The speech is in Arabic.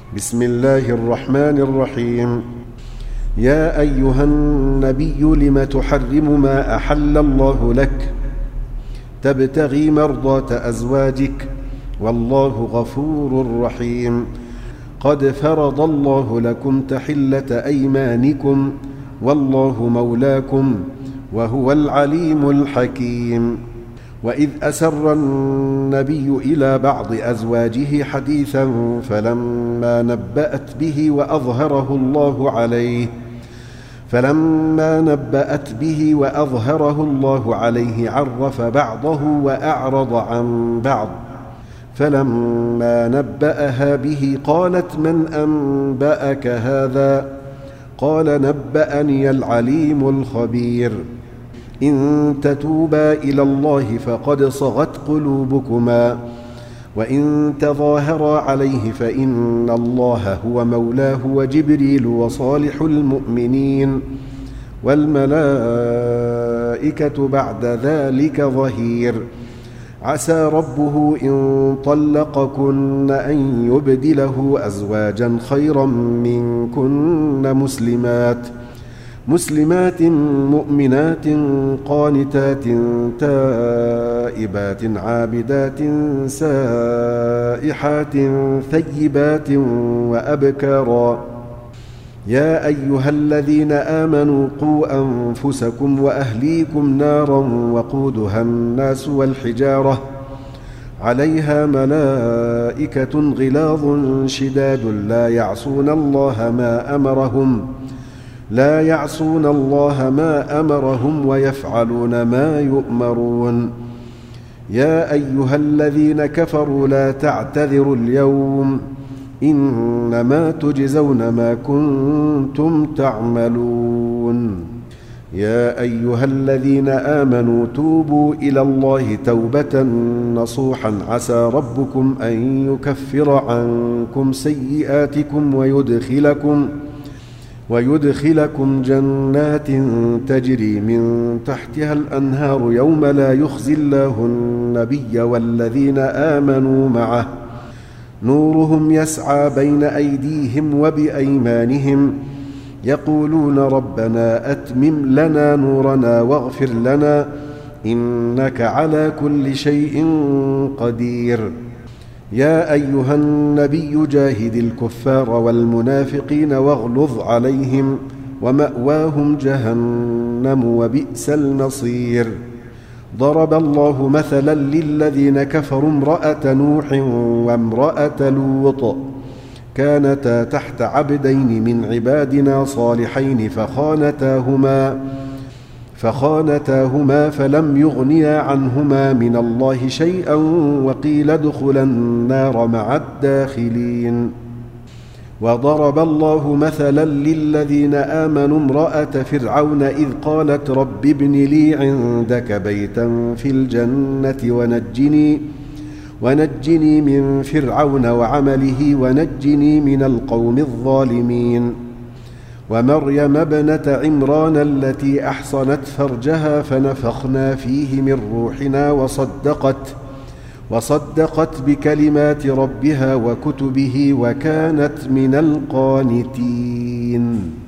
بسم الله الرحمن الرحيم. يا أيها النبي لم تحرم ما أحل الله لك تبتغي مرضات أزواجك والله غفور رحيم. قد فرض الله لكم تحلة أيمانكم والله مولاكم وهو العليم الحكيم. وإذ أسر النبي إلى بعض أزواجه حديثا فلما نبأت به وأظهره الله عليه عرف بعضه وأعرض عن بعض. فلما نبأها به قالت من أنبأك هذا؟ قال نبأني العليم الخبير. إن تتوبا إلى الله فقد صغت قلوبكما وإن تظاهرا عليه فإن الله هو مولاه وجبريل وصالح المؤمنين والملائكة بعد ذلك ظهير. عسى ربه إن طلقكن أن يبدله أزواجا خيرا منكن مسلمات مؤمنات قانتات تائبات عابدات سائحات ثيبات وأبكارا. يا أيها الذين آمنوا قوا أنفسكم وأهليكم نارا وقودها الناس والحجارة عليها ملائكة غلاظ شداد لا يعصون الله ما أمرهم ويفعلون ما يؤمرون. يا أيها الذين كفروا لا تعتذروا اليوم إنما تجزون ما كنتم تعملون. يا أيها الذين آمنوا توبوا إلى الله توبة نصوحا عسى ربكم أن يكفر عنكم سيئاتكم ويدخلكم جنات تجري من تحتها الأنهار يوم لا يخزي الله النبي والذين آمنوا معه نورهم يسعى بين أيديهم وبأيمانهم يقولون ربنا أتمم لنا نورنا واغفر لنا إنك على كل شيء قدير. يا أيها النبي جاهد الكفار والمنافقين واغلظ عليهم ومأواهم جهنم وبئس المصير. ضرب الله مثلا للذين كفروا امرأة نوح وامرأة لوط كانتا تحت عبدين من عبادنا صالحين فخانتاهما فلم يغنيا عنهما من الله شيئا وقيل ادخلا النار مع الداخلين. وضرب الله مثلا للذين آمنوا امرأة فرعون إذ قالت رب ابن لي عندك بيتا في الجنة ونجني من فرعون وعمله ونجني من القوم الظالمين. ومريم ابنة عمران التي أحصنت فرجها فنفخنا فيه من روحنا وصدقت بكلمات ربها وكتبه وكانت من القانتين.